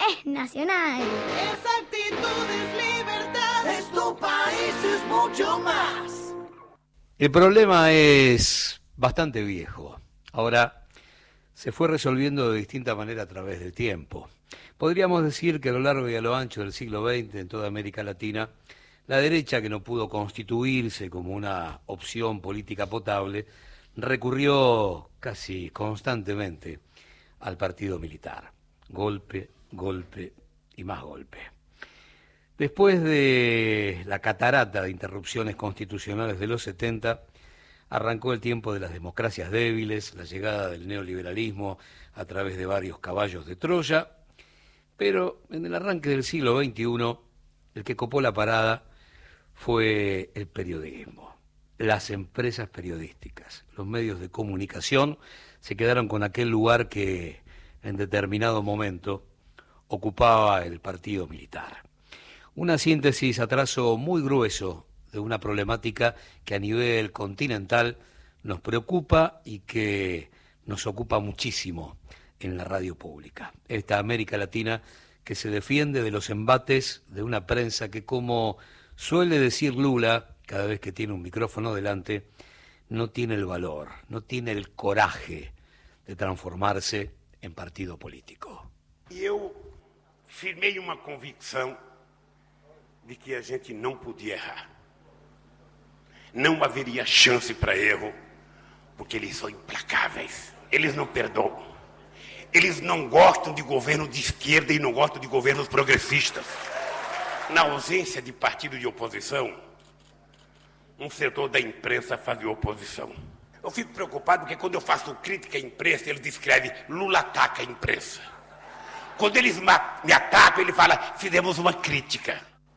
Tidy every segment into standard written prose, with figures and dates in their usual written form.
es nacional. Esa actitud es libertad. Es tu país, es mucho más. El problema es bastante viejo. Ahora se fue resolviendo de distinta manera a través del tiempo. Podríamos decir que a lo largo y a lo ancho del siglo XX en toda América Latina, la derecha, que no pudo constituirse como una opción política potable, recurrió casi constantemente al partido militar. Golpe, golpe y más golpe. Después de la catarata de interrupciones constitucionales de los 70, arrancó el tiempo de las democracias débiles, la llegada del neoliberalismo a través de varios caballos de Troya, pero en el arranque del siglo XXI, el que copó la parada fue el periodismo, las empresas periodísticas. Los medios de comunicación se quedaron con aquel lugar que en determinado momento ocupaba el partido militar. Una síntesis a trazo muy grueso de una problemática que a nivel continental nos preocupa y que nos ocupa muchísimo en la radio pública. Esta América Latina que se defiende de los embates de una prensa que, como suele decir Lula cada vez que tiene un micrófono delante, no tiene el valor, no tiene el coraje de transformarse em partido político. E eu firmei uma convicção de que a gente não podia errar. Não haveria chance para erro, porque eles são implacáveis. Eles não perdoam. Eles não gostam de governo de esquerda e não gostam de governos progressistas. Na ausência de partido de oposição, um setor da imprensa fazia oposição. Eu fico preocupado porque quando eu faço crítica à imprensa, eles escrevem Lula ataca a imprensa. Quando eles me atacam, ele fala, fizemos uma crítica.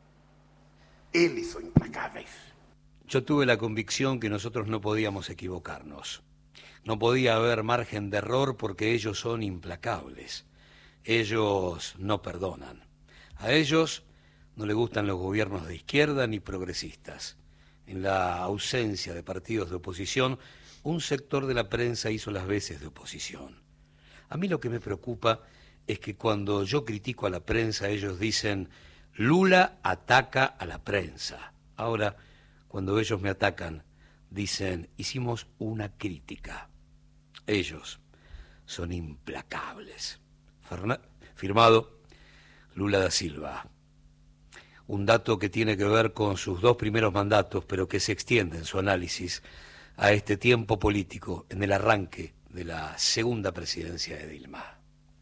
Eles son implacables. Yo tuve la convicción que nosotros no podíamos equivocarnos. No podía haber margen de error porque ellos son implacables. Ellos no perdonan. A ellos no les gustan los gobiernos de izquierda ni progresistas. En la ausencia de partidos de oposición, un sector de la prensa hizo las veces de oposición. A mí lo que me preocupa es que cuando yo critico a la prensa, ellos dicen Lula ataca a la prensa. Ahora, cuando ellos me atacan, dicen hicimos una crítica. Ellos son implacables. Firmado Lula da Silva. Un dato que tiene que ver con sus dos primeros mandatos, pero que se extiende en su análisis a este tiempo político en el arranque de la segunda presidencia de Dilma.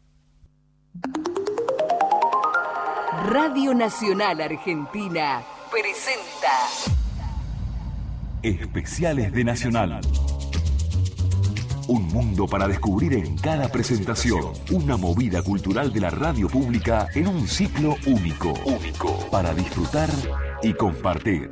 Radio Nacional Argentina presenta Especiales de Nacional. Un mundo para descubrir en cada presentación. Una movida cultural de la radio pública en un ciclo único. Para disfrutar y compartir.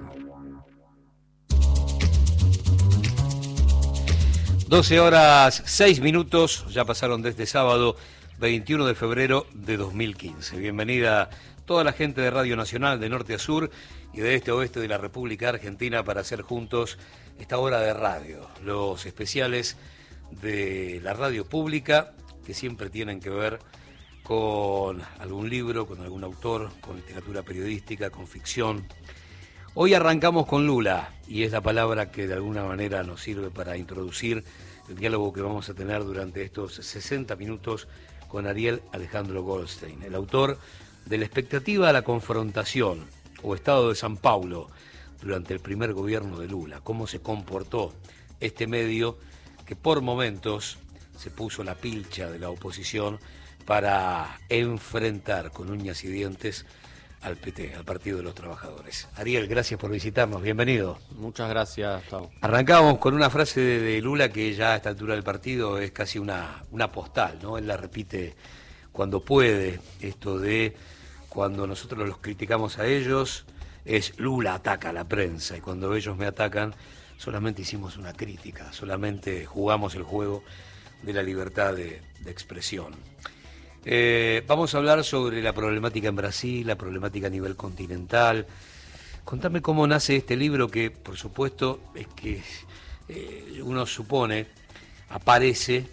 12:06, ya pasaron de este sábado 21 de febrero de 2015. Bienvenida toda la gente de Radio Nacional de norte a sur y de este a oeste de la República Argentina para hacer juntos esta hora de radio. Los especiales de la radio pública que siempre tienen que ver con algún libro, con algún autor, con literatura periodística, con ficción. Hoy arrancamos con Lula y es la palabra que de alguna manera nos sirve para introducir el diálogo que vamos a tener durante estos 60 minutos con Ariel Alejandro Goldstein, el autor de La expectativa a la confrontación o Estado de San Paulo durante el primer gobierno de Lula, cómo se comportó este medio que por momentos se puso la pilcha de la oposición para enfrentar con uñas y dientes al PT, al Partido de los Trabajadores. Ariel, gracias por visitarnos, bienvenido. Muchas gracias, Tau. Arrancábamos con una frase de Lula que ya a esta altura del partido es casi una postal, ¿no? Él la repite cuando puede, esto de cuando nosotros los criticamos a ellos, es Lula ataca a la prensa, y cuando ellos me atacan, solamente hicimos una crítica, solamente jugamos el juego de la libertad de expresión. Vamos a hablar sobre la problemática en Brasil, la problemática a nivel continental. Contame cómo nace este libro que, por supuesto, es que uno supone, aparece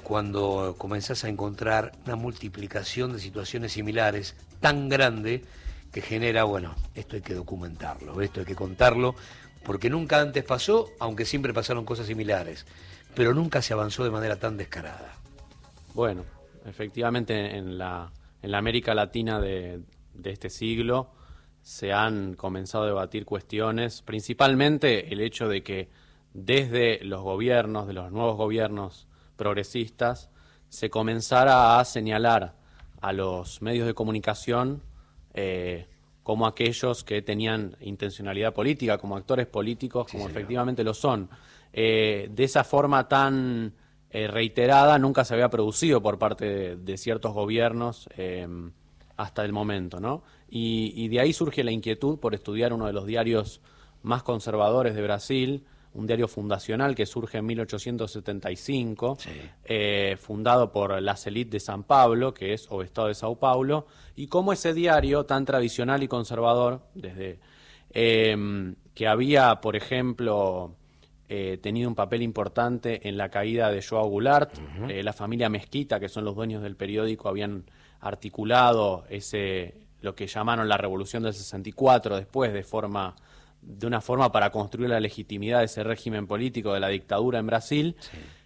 cuando comenzás a encontrar una multiplicación de situaciones similares tan grande que genera, bueno, esto hay que documentarlo, esto hay que contarlo, porque nunca antes pasó, aunque siempre pasaron cosas similares, pero nunca se avanzó de manera tan descarada. Bueno, efectivamente en la América Latina de este siglo se han comenzado a debatir cuestiones, principalmente el hecho de que desde los gobiernos, de los nuevos gobiernos progresistas, se comenzara a señalar a los medios de comunicación como aquellos que tenían intencionalidad política, como actores políticos, como efectivamente lo son. De esa forma tan reiterada nunca se había producido por parte de ciertos gobiernos hasta el momento, ¿no? Y de ahí surge la inquietud por estudiar uno de los diarios más conservadores de Brasil, un diario fundacional que surge en 1875, fundado por las élites de San Pablo, que es o Estado de Sao Paulo, y cómo ese diario tan tradicional y conservador, desde que había, por ejemplo, tenido un papel importante en la caída de João Goulart, la familia Mesquita, que son los dueños del periódico, habían articulado lo que llamaron la Revolución del 64 después de una forma para construir la legitimidad de ese régimen político de la dictadura en Brasil.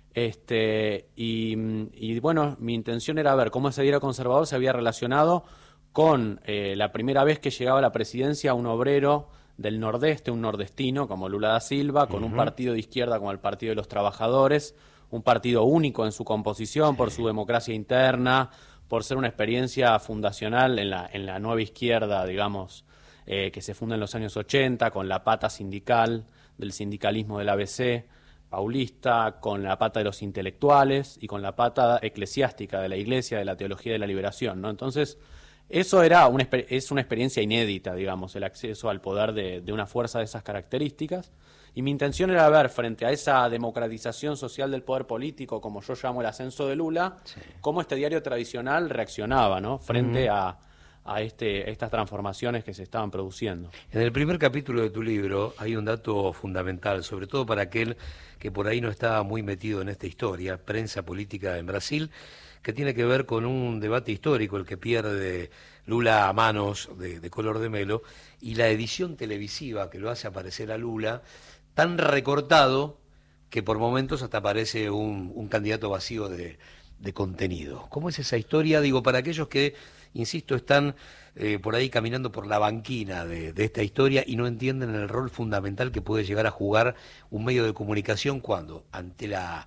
Y bueno, mi intención era ver cómo ese diario conservador se había relacionado con la primera vez que llegaba a la presidencia un obrero del Nordeste, un nordestino como Lula da Silva, con un partido de izquierda como el Partido de los Trabajadores, un partido único en su composición por su democracia interna, por ser una experiencia fundacional en la nueva izquierda, digamos, que se funda en los años 80, con la pata sindical del sindicalismo del ABC paulista, con la pata de los intelectuales y con la pata eclesiástica de la Iglesia, de la teología de la liberación, ¿no? Entonces, eso es una experiencia inédita, digamos, el acceso al poder de una fuerza de esas características. Y mi intención era ver, frente a esa democratización social del poder político, como yo llamo el ascenso de Lula, cómo este diario tradicional reaccionaba, ¿no?, frente a estas transformaciones que se estaban produciendo. En el primer capítulo de tu libro hay un dato fundamental, sobre todo para aquel que por ahí no está muy metido en esta historia, prensa política en Brasil, que tiene que ver con un debate histórico, el que pierde Lula a manos de Collor de Mello, y la edición televisiva que lo hace aparecer a Lula tan recortado que por momentos hasta parece un candidato vacío de contenido. ¿Cómo es esa historia? Digo, para aquellos que, insisto, están por ahí caminando por la banquina de esta historia y no entienden el rol fundamental que puede llegar a jugar un medio de comunicación cuando, ante la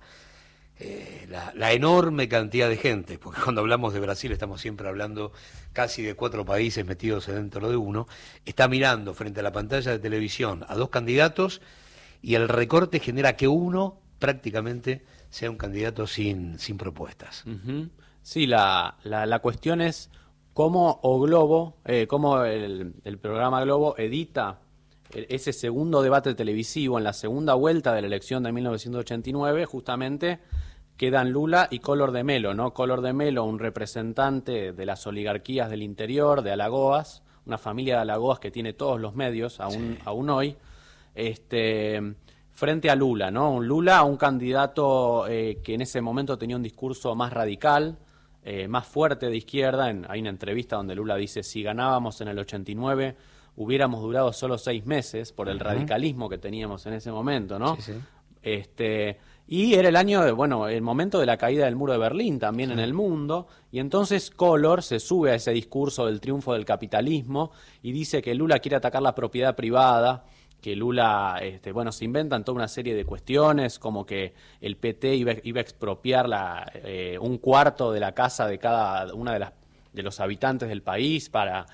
enorme cantidad de gente, porque cuando hablamos de Brasil estamos siempre hablando casi de 4 países metidos dentro de uno, está mirando frente a la pantalla de televisión a 2 candidatos y el recorte genera que uno prácticamente sea un candidato sin propuestas. Sí, la cuestión es cómo cómo el programa Globo edita ese segundo debate televisivo en la segunda vuelta de la elección de 1989, justamente quedan Lula y Collor de Mello, ¿no? Collor de Mello, un representante de las oligarquías del interior, de Alagoas, una familia de Alagoas que tiene todos los medios aún hoy, frente a Lula, ¿no? Un candidato que en ese momento tenía un discurso más radical, más fuerte de izquierda. Hay una entrevista donde Lula dice: si ganábamos en el 89 hubiéramos durado solo 6 meses por el radicalismo que teníamos en ese momento, ¿no? Y era el momento de la caída del muro de Berlín también en el mundo, y entonces Collor se sube a ese discurso del triunfo del capitalismo y dice que Lula quiere atacar la propiedad privada, que Lula, se inventan toda una serie de cuestiones, como que el PT iba a expropiar un cuarto de la casa de cada una de los habitantes del país para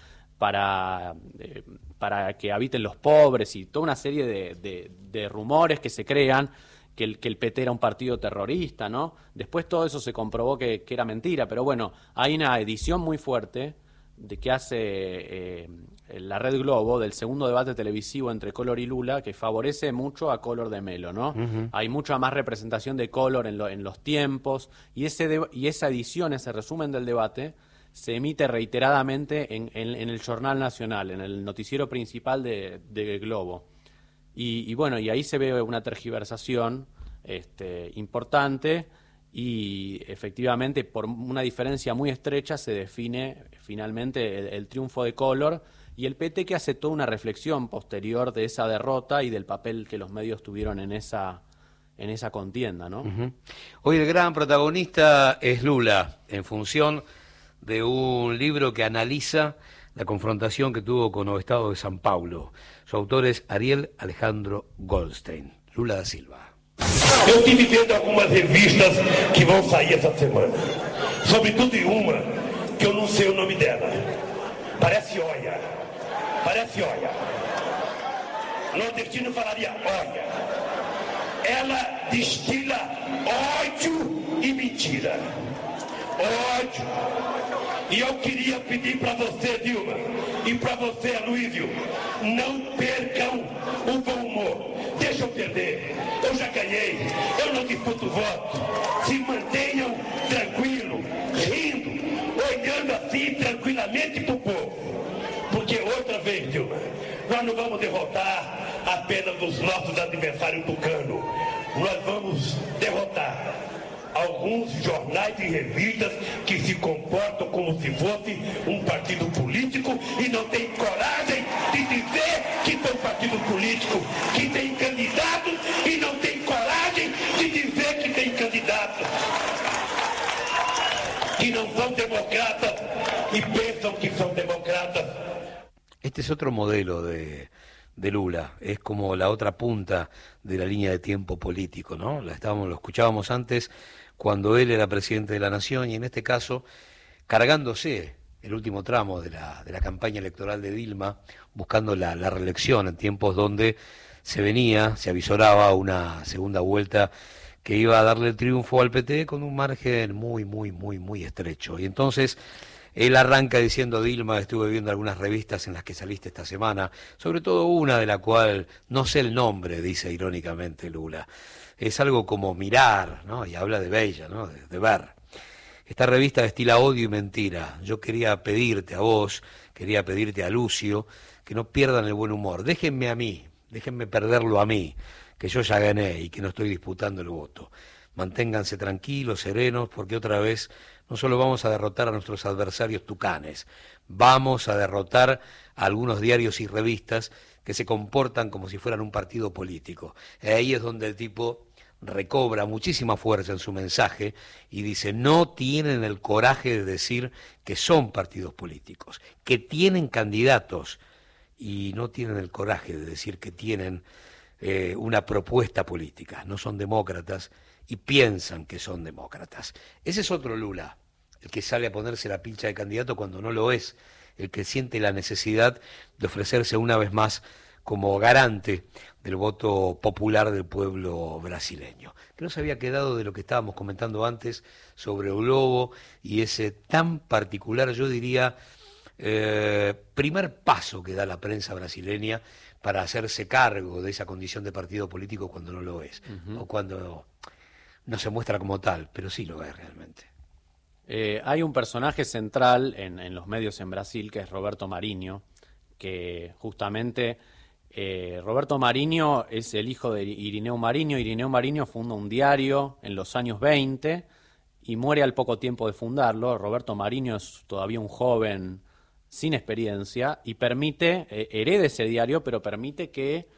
que habiten los pobres, y toda una serie de rumores que se crean, que el PT era un partido terrorista, ¿no? Después todo eso se comprobó que era mentira, pero bueno, hay una edición muy fuerte que hace la Red Globo del segundo debate televisivo entre Collor y Lula, que favorece mucho a Collor de Mello, ¿no? Hay mucha más representación de Collor en los tiempos, y esa edición, ese resumen del debate, se emite reiteradamente en el Jornal Nacional, en el noticiero principal de Globo. Y ahí se ve una tergiversación importante, y efectivamente por una diferencia muy estrecha se define finalmente el triunfo de Collor, y el PT que hace toda una reflexión posterior de esa derrota y del papel que los medios tuvieron en esa contienda, ¿no? Hoy el gran protagonista es Lula, en función de un libro que analiza la confrontación que tuvo con el Estado de São Paulo. Su autor es Ariel Alejandro Goldstein. Lula da Silva. Eu estive vendo algumas revistas que vão sair essa semana, sobretudo em uma que eu não sei o nome dela. Parece Oia. Nordestino falaria Oia. Ela destila ódio e mentira. Ódio. E eu queria pedir para você, Dilma, e para você, Aloysio, não percam o bom humor. Deixa eu perder. Eu já ganhei. Eu não disputo voto. Se mantenham tranquilos, rindo, olhando assim tranquilamente para o povo. Porque outra vez, Dilma, nós não vamos derrotar apenas os nossos adversários tucanos. Nós vamos derrotar alguns jornais e revistas que se comportam como se fosse um partido político e não tem coragem de dizer que são partido político, que tem candidato e não tem coragem de dizer que tem candidato, que não são democratas e pensam que são democratas. Este es otro modelo de Lula, es como la otra punta de la línea de tiempo político, ¿no? Lo escuchábamos antes cuando él era presidente de la Nación, y en este caso cargándose el último tramo de la campaña electoral de Dilma, buscando la reelección en tiempos donde se avisoraba una segunda vuelta que iba a darle el triunfo al PT con un margen muy estrecho. Y entonces él arranca diciendo: Dilma, estuve viendo algunas revistas en las que saliste esta semana, sobre todo una de la cual no sé el nombre, dice irónicamente Lula. Es algo como mirar, ¿no? Y habla de bella, ¿no? De ver. Esta revista destila odio y mentira. Yo quería pedirte a vos, quería pedirte a Lucio, que no pierdan el buen humor. Déjenme a mí, déjenme perderlo a mí, que yo ya gané y que no estoy disputando el voto. Manténganse tranquilos, serenos, porque otra vez no solo vamos a derrotar a nuestros adversarios tucanes, vamos a derrotar a algunos diarios y revistas que se comportan como si fueran un partido político. Ahí es donde el tipo recobra muchísima fuerza en su mensaje y dice: no tienen el coraje de decir que son partidos políticos, que tienen candidatos, y no tienen el coraje de decir que tienen una propuesta política, no son demócratas y piensan que son demócratas. Ese es otro Lula, el que sale a ponerse la pilcha de candidato cuando no lo es, el que siente la necesidad de ofrecerse una vez más como garante del voto popular del pueblo brasileño. Que no se había quedado de lo que estábamos comentando antes sobre el Globo y ese tan particular, yo diría, primer paso que da la prensa brasileña para hacerse cargo de esa condición de partido político cuando no lo es, o cuando no se muestra como tal, pero sí lo es realmente. Hay un personaje central en los medios en Brasil, que es Roberto Marinho, que justamente Roberto Marinho es el hijo de Irineu Marinho. Irineu Marinho funda un diario en los años 20 y muere al poco tiempo de fundarlo. Roberto Marinho es todavía un joven sin experiencia y hereda ese diario, pero permite que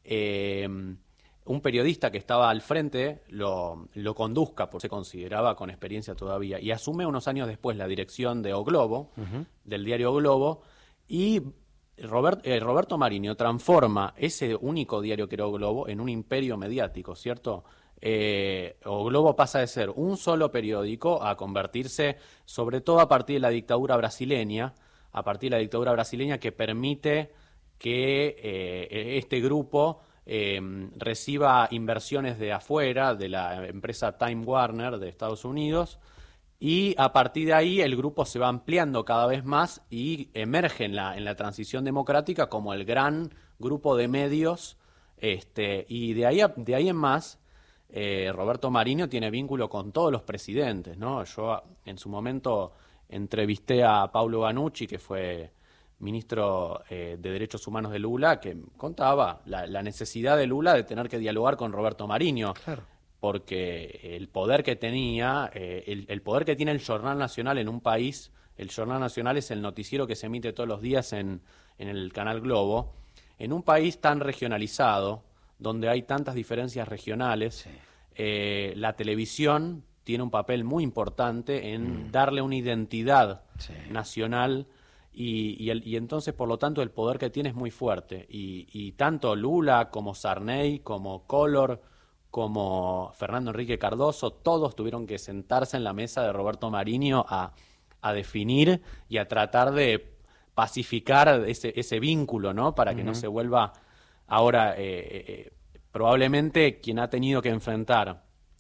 un periodista que estaba al frente lo conduzca, porque se consideraba con experiencia todavía, y asume unos años después la dirección de O Globo, del diario O Globo, y Roberto Marinho transforma ese único diario que era O Globo en un imperio mediático, ¿cierto? O Globo pasa de ser un solo periódico a convertirse, sobre todo a partir de la dictadura brasileña, que permite que este grupo reciba inversiones de afuera, de la empresa Time Warner de Estados Unidos, y a partir de ahí el grupo se va ampliando cada vez más y emerge en la transición democrática como el gran grupo de medios, y de ahí en más Roberto Marinho tiene vínculo con todos los presidentes, ¿no? Yo en su momento entrevisté a Paulo Ganucci, que fue ministro de Derechos Humanos de Lula, que contaba la necesidad de Lula de tener que dialogar con Roberto Marinho. Claro. porque el poder que tenía, el poder que tiene el Jornal Nacional en un país, el Jornal Nacional es el noticiero que se emite todos los días en el canal Globo, en un país tan regionalizado, donde hay tantas diferencias regionales, la televisión tiene un papel muy importante en darle una identidad nacional y entonces, por lo tanto, el poder que tiene es muy fuerte. Y tanto Lula como Sarney, como Collor, como Fernando Enrique Cardoso, todos tuvieron que sentarse en la mesa de Roberto Marinho a definir y a tratar de pacificar ese vínculo, ¿no? Para que no se vuelva ahora probablemente quien ha tenido que enfrentar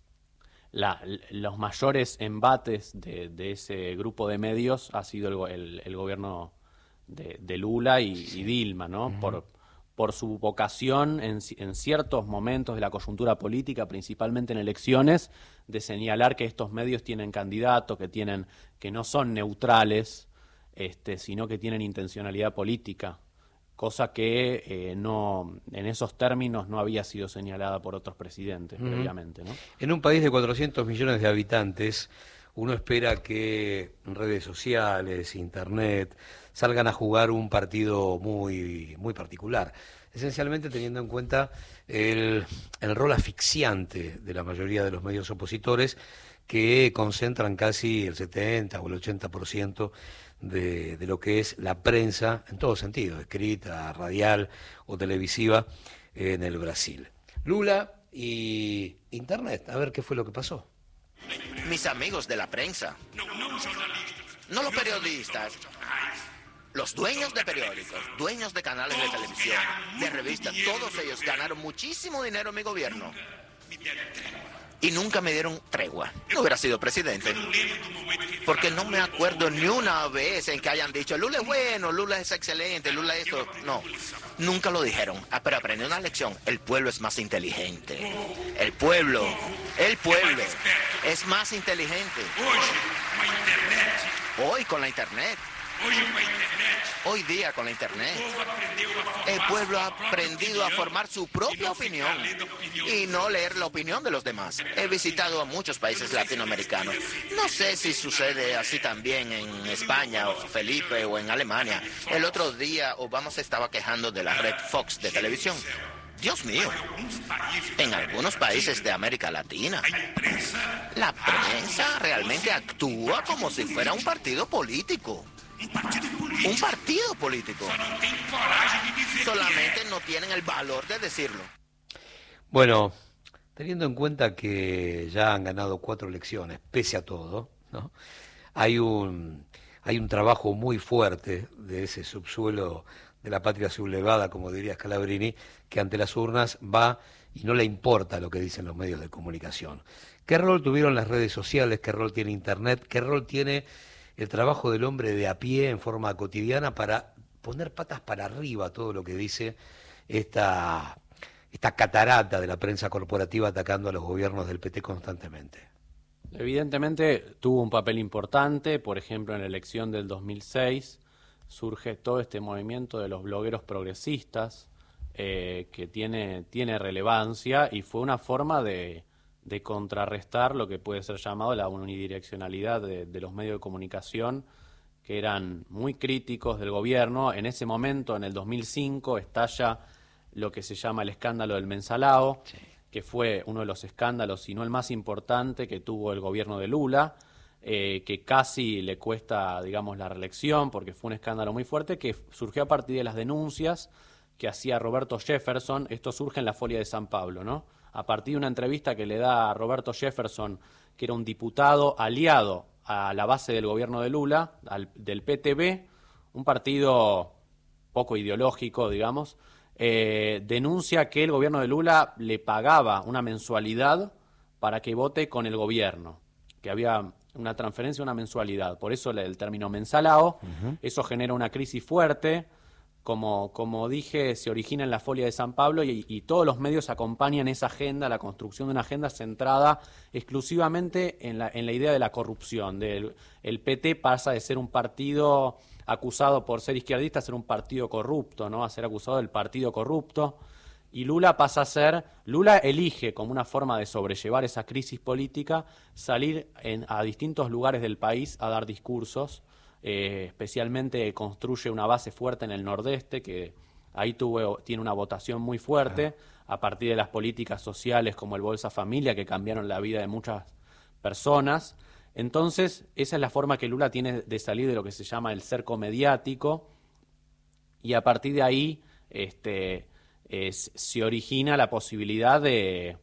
los mayores embates de ese grupo de medios ha sido el gobierno de Lula y Dilma, ¿no? Por su vocación en ciertos momentos de la coyuntura política, principalmente en elecciones, de señalar que estos medios tienen candidatos, que no son neutrales, sino que tienen intencionalidad política, cosa que no, en esos términos no había sido señalada por otros presidentes previamente, ¿no? En un país de 400 millones de habitantes, uno espera que redes sociales, internet, salgan a jugar un partido muy, muy particular, esencialmente teniendo en cuenta el rol asfixiante de la mayoría de los medios opositores, que concentran casi el 70 o el 80% de lo que es la prensa, en todo sentido, escrita, radial o televisiva, en el Brasil. Lula y internet, a ver qué fue lo que pasó. Mis amigos de la prensa, no los periodistas, los dueños de periódicos, dueños de canales de televisión, de revistas, todos ellos ganaron muchísimo dinero en mi gobierno y nunca me dieron tregua. No hubiera sido presidente, porque no me acuerdo ni una vez en que hayan dicho Lula es bueno, Lula es excelente, Lula esto. No, nunca lo dijeron. Pero aprendí una lección: el pueblo es más inteligente. El pueblo es más inteligente. Hoy con la internet, hoy día con la internet, el pueblo ha aprendido a formar su propia opinión y no leer la opinión de los demás. He visitado a muchos países latinoamericanos. No sé si sucede así también en España, o Felipe, o en Alemania. El otro día Obama se estaba quejando de la red Fox de televisión. Dios mío, en algunos países de América Latina, la prensa realmente actúa como si fuera un partido político. Un partido político. Solamente no tienen el valor de decirlo. Bueno, teniendo en cuenta que ya han ganado 4 elecciones, pese a todo, ¿no? Hay un trabajo muy fuerte de ese subsuelo de la patria sublevada, como diría Scalabrini, que ante las urnas va y no le importa lo que dicen los medios de comunicación. ¿Qué rol tuvieron las redes sociales? ¿Qué rol tiene Internet? ¿Qué rol tiene el trabajo del hombre de a pie en forma cotidiana para poner patas para arriba todo lo que dice esta catarata de la prensa corporativa atacando a los gobiernos del PT constantemente? Evidentemente tuvo un papel importante, por ejemplo, en la elección del 2006 surge todo este movimiento de los blogueros progresistas que tiene relevancia y fue una forma de contrarrestar lo que puede ser llamado la unidireccionalidad de los medios de comunicación, que eran muy críticos del gobierno. En ese momento, en el 2005, estalla lo que se llama el escándalo del Mensalao, que fue uno de los escándalos, si no el más importante, que tuvo el gobierno de Lula, que casi le cuesta, digamos, la reelección, porque fue un escándalo muy fuerte, que surgió a partir de las denuncias que hacía Roberto Jefferson. Esto surge en la Folia de San Pablo, ¿no? A partir de una entrevista que le da a Roberto Jefferson, que era un diputado aliado a la base del gobierno de Lula, del PTB, un partido poco ideológico, digamos, denuncia que el gobierno de Lula le pagaba una mensualidad para que vote con el gobierno, que había una transferencia, una mensualidad. Por eso el término mensalao. Eso genera una crisis fuerte. Como dije, se origina en la Folia de San Pablo y todos los medios acompañan esa agenda, la construcción de una agenda centrada exclusivamente en la idea de la corrupción. El PT pasa de ser un partido acusado por ser izquierdista a ser un partido corrupto, ¿no? A ser acusado del partido corrupto. Y Lula elige como una forma de sobrellevar esa crisis política, salir a distintos lugares del país a dar discursos, especialmente construye una base fuerte en el Nordeste, que ahí tiene una votación muy fuerte, a partir de las políticas sociales como el Bolsa Familia, que cambiaron la vida de muchas personas. Entonces, esa es la forma que Lula tiene de salir de lo que se llama el cerco mediático, y a partir de ahí se origina la posibilidad de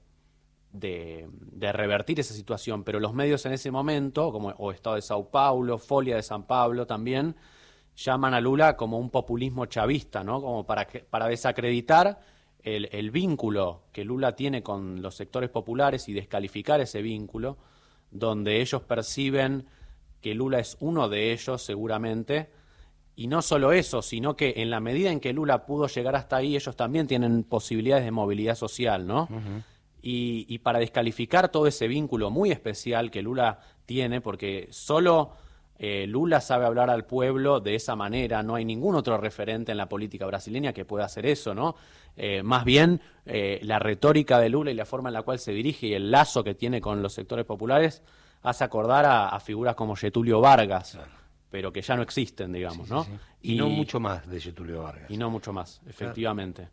revertir esa situación, pero los medios en ese momento, como Estado de Sao Paulo, Folha de San Pablo también, llaman a Lula como un populismo chavista, ¿no? Como para desacreditar el vínculo que Lula tiene con los sectores populares y descalificar ese vínculo, donde ellos perciben que Lula es uno de ellos seguramente. Y no solo eso, sino que en la medida en que Lula pudo llegar hasta ahí, ellos también tienen posibilidades de movilidad social, ¿no? Uh-huh. Y para descalificar todo ese vínculo muy especial que Lula tiene, porque solo Lula sabe hablar al pueblo de esa manera, no hay ningún otro referente en la política brasileña que pueda hacer eso, ¿no? Más bien, la retórica de Lula y la forma en la cual se dirige y el lazo que tiene con los sectores populares hace acordar a figuras como Getúlio Vargas. Claro. Pero que ya no existen, digamos, ¿no? Sí. Y no mucho más de Getúlio Vargas. Y no mucho más, efectivamente.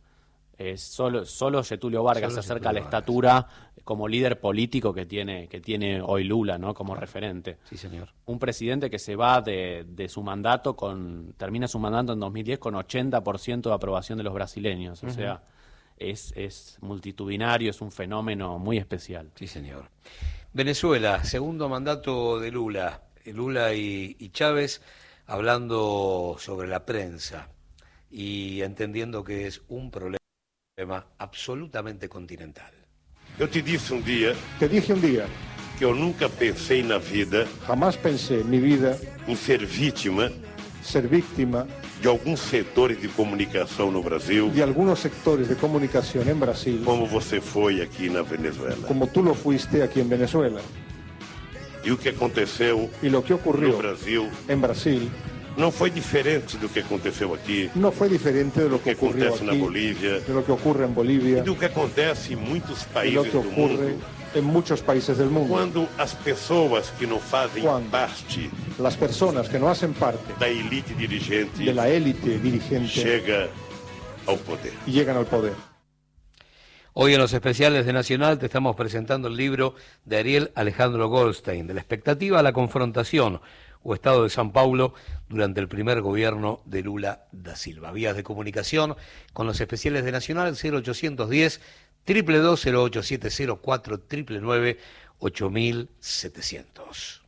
Solo Getúlio Vargas se acerca a la estatura como líder político que tiene hoy Lula, ¿no? Como referente. Sí, señor. Un presidente que se va de su mandato termina su mandato en 2010 con 80% de aprobación de los brasileños. O sea, es multitudinario, es un fenómeno muy especial. Sí, señor. Venezuela, segundo mandato de Lula. Lula y Chávez hablando sobre la prensa y entendiendo que es un problema absolutamente continental. Eu te dije un día que eu nunca pensei na vida, jamás pensé en mi vida, em ser vítima de alguns setores de comunicação no Brasil, de algunos sectores de comunicación en Brasil, como você foi aqui na Venezuela. como tú lo fuiste aquí en Venezuela. E o que aconteceu Y lo que ocurrió no Brasil en Brasil não foi diferente do que aconteceu aqui, no fue diferente de lo que ocurrió acontece na aquí, Bolívia, de lo que ocurre en Bolivia, e do que acontece em muitos de lo países que do ocurre mundo, en muchos países del mundo. quando as pessoas que não fazem Cuando parte las personas que no hacen parte da elite dirigente de la élite dirigente chega ao poder. y llegan al poder. Hoy en los especiales de Nacional te estamos presentando el libro de Ariel Alejandro Goldstein, de la expectativa a la confrontación o Estado de San Paulo durante el primer gobierno de Lula da Silva. Vías de comunicación con los especiales de Nacional 0810 222 0870 499 8700.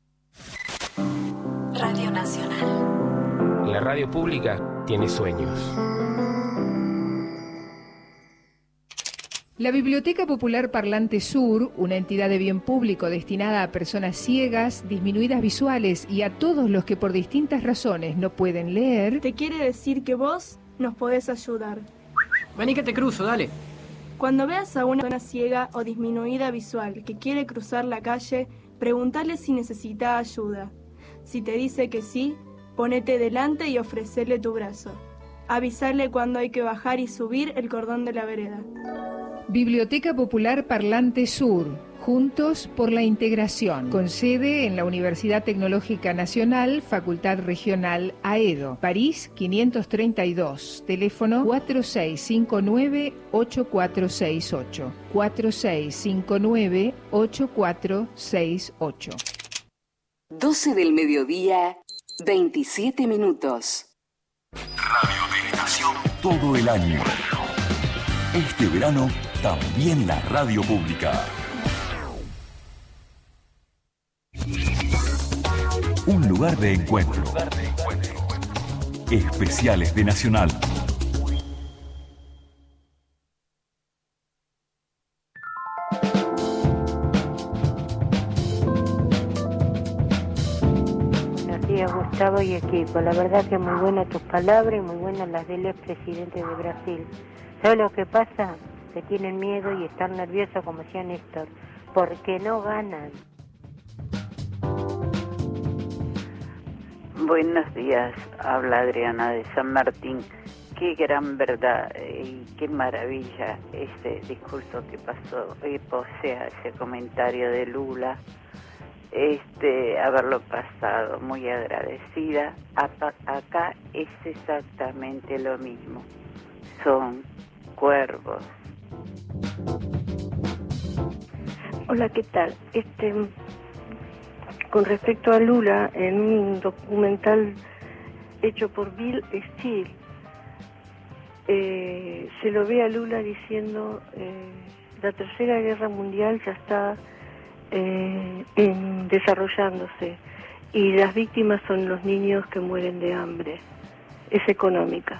Radio Nacional. La radio pública tiene sueños. La Biblioteca Popular Parlante Sur, una entidad de bien público destinada a personas ciegas, disminuidas visuales y a todos los que por distintas razones no pueden leer, te quiere decir que vos nos podés ayudar. Vení que te cruzo, dale. Cuando veas a una persona ciega o disminuida visual que quiere cruzar la calle, pregúntale si necesita ayuda. Si te dice que sí, ponete delante y ofrecele tu brazo. Avisarle cuando hay que bajar y subir el cordón de la vereda. Biblioteca Popular Parlante Sur, juntos por la integración, con sede en la Universidad Tecnológica Nacional, Facultad Regional AEDO, París 532, teléfono 4659-8468, 4659-8468. 12 del mediodía, 27 minutos. Radio de Estación todo el año. Este verano, también la radio pública. Un lugar de encuentro. Especiales de Nacional. Buenos días, Gustavo y equipo. La verdad que muy buenas tus palabras y muy buenas las del expresidente de Brasil. ¿Sabes lo que pasa? Que tienen miedo y están nerviosos, como decía Néstor, porque no ganan. Buenos días, habla Adriana de San Martín. qué gran verdad y qué maravilla ese discurso que pasó, o sea, ese comentario de Lula, haberlo pasado, muy agradecida. Acá es exactamente lo mismo, son cuervos. Hola, ¿qué tal? Con respecto a Lula, en un documental hecho por Bill Steele, se lo ve a Lula diciendo la Tercera Guerra Mundial ya está desarrollándose y las víctimas son los niños que mueren de hambre. Es económica.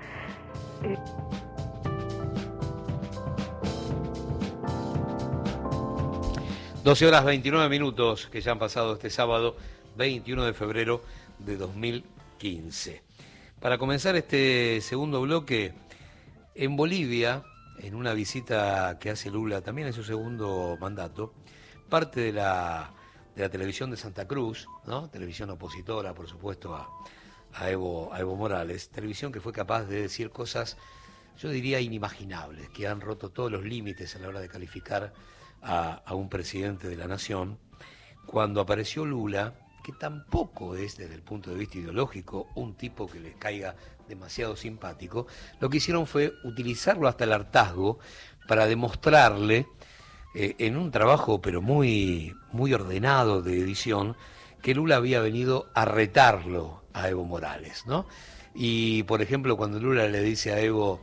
12:29 que ya han pasado este sábado 21 de febrero de 2015. Para comenzar este segundo bloque, en Bolivia, en una visita que hace Lula también en su segundo mandato, parte de la televisión de Santa Cruz, ¿no? Televisión opositora, por supuesto, a Evo Morales, televisión que fue capaz de decir cosas, yo diría, inimaginables, que han roto todos los límites a la hora de calificar a un presidente de la nación. Cuando apareció Lula, que tampoco es desde el punto de vista ideológico un tipo que les caiga demasiado simpático, lo que hicieron fue utilizarlo hasta el hartazgo para demostrarle, en un trabajo pero muy, muy ordenado de edición, que Lula había venido a retarlo a Evo Morales, ¿no? Y, por ejemplo, cuando Lula le dice a Evo,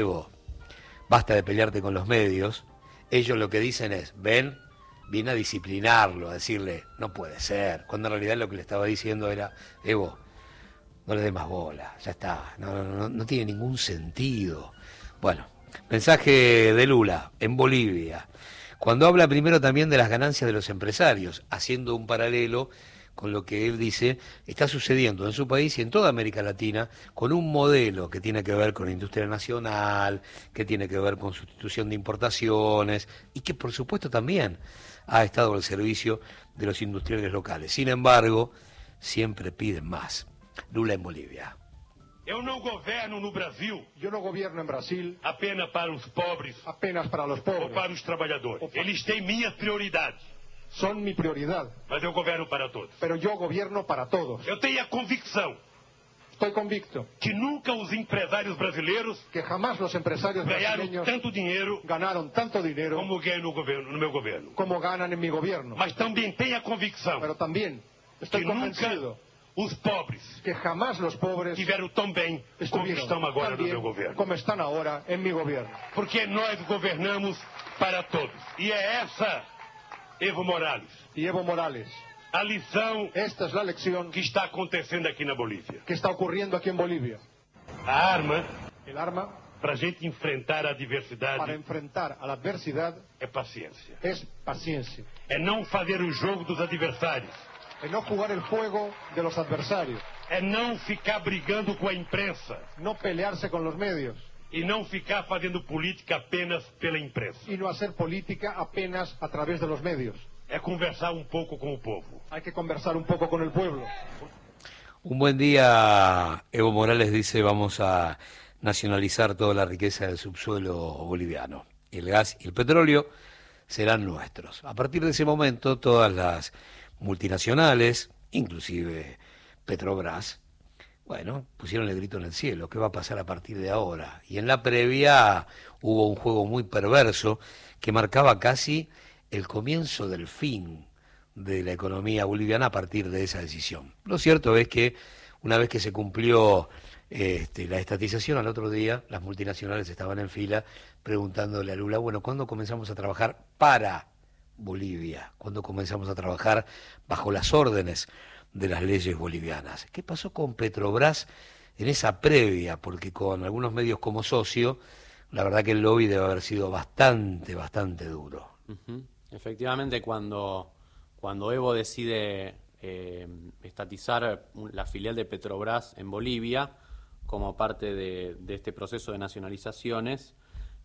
basta de pelearte con los medios, ellos lo que dicen es, viene a disciplinarlo, a decirle, no puede ser, cuando en realidad lo que le estaba diciendo era, Evo, no le dé más bola, ya está, no tiene ningún sentido. Bueno, mensaje de Lula en Bolivia, cuando habla primero también de las ganancias de los empresarios, haciendo un paralelo con lo que él dice está sucediendo en su país y en toda América Latina, con un modelo que tiene que ver con la industria nacional, que tiene que ver con sustitución de importaciones y que por supuesto también ha estado al servicio de los industriales locales. Sin embargo, siempre piden más. Lula en Bolivia. Eu não governo no Brasil. Yo no gobierno en Brasil apenas para os pobres. Apenas para los pobres. Ou para os trabalhadores. Eles têm minhas prioridades. Son mi prioridad. Mas eu governo para todos. Pero yo gobierno para todos. Eu tenho a convicção. Estoy convicto. Que nunca os empresários brasileiros. Que jamás los empresarios brasileños tanto dinheiro. Ganaron tanto dinero. Como ganham no meu governo. Como ganan en mi gobierno. Mas também tenho a convicção. Pero también estoy convencido. Os pobres. Que jamás los pobres. Tiveram tão bem como estão agora no meu governo. Como están ahora en mi gobierno. Porque nós governamos para todos. E é essa. Evo Morales. Y Evo Morales. A lição. Esta es la lección que está acontecendo aqui na Bolívia. Que está ocurriendo aquí en Bolivia. A arma. El arma. Para a gente enfrentar a adversidade. Para enfrentar a la adversidad. É paciência. Es paciencia. É não fazer o jogo dos adversários. É não jugar el juego de los adversarios. É não ficar brigando com a imprensa. No pelearse con los medios. E não ficar fazendo política apenas pela imprensa. Y no hacer política apenas a través de los medios. É conversar um pouco com o povo. Hay que conversar un poco con el pueblo. Un buen día, Evo Morales dice, vamos a nacionalizar toda la riqueza del subsuelo boliviano. El gas y el petróleo serán nuestros. A partir de ese momento, todas las multinacionales, inclusive Petrobras, bueno, pusieron el grito en el cielo. ¿Qué va a pasar a partir de ahora? Y en la previa hubo un juego muy perverso que marcaba casi el comienzo del fin de la economía boliviana a partir de esa decisión. Lo cierto es que una vez que se cumplió la estatización, al otro día las multinacionales estaban en fila preguntándole a Lula, bueno, ¿cuándo comenzamos a trabajar para Bolivia? ¿Cuándo comenzamos a trabajar bajo las órdenes de las leyes bolivianas? ¿Qué pasó con Petrobras en esa previa? Porque con algunos medios como socio, la verdad que el lobby debe haber sido bastante duro. Uh-huh. Efectivamente, cuando Evo decide estatizar la filial de Petrobras en Bolivia como parte de este proceso de nacionalizaciones,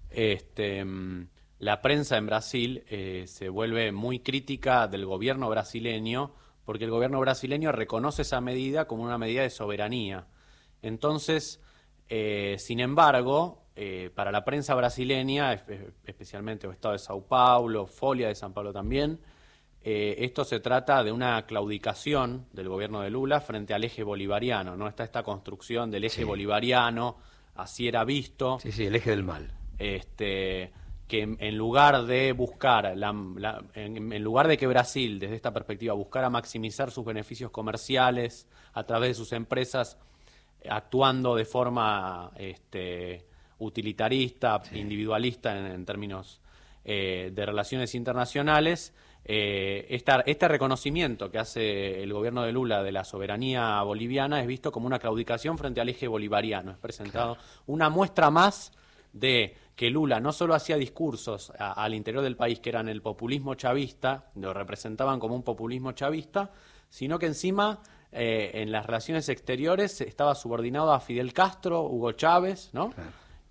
la prensa en Brasil se vuelve muy crítica del gobierno brasileño, porque el gobierno brasileño reconoce esa medida como una medida de soberanía. Entonces, Sin embargo, para la prensa brasileña, especialmente o Estado de Sao Paulo, Folha de São Paulo también, esto se trata de una claudicación del gobierno de Lula frente al eje bolivariano, ¿no? Está esta construcción del eje bolivariano, así era visto. Sí, el eje del mal. Que en lugar de buscar, en lugar de que Brasil, desde esta perspectiva, buscara maximizar sus beneficios comerciales a través de sus empresas, actuando de forma utilitarista, individualista en términos de relaciones internacionales, este reconocimiento que hace el gobierno de Lula de la soberanía boliviana es visto como una claudicación frente al eje bolivariano. Es presentado una muestra más de que Lula no solo hacía discursos al interior del país que eran el populismo chavista, lo representaban como un populismo chavista, sino que encima en las relaciones exteriores estaba subordinado a Fidel Castro, Hugo Chávez, ¿no? Claro.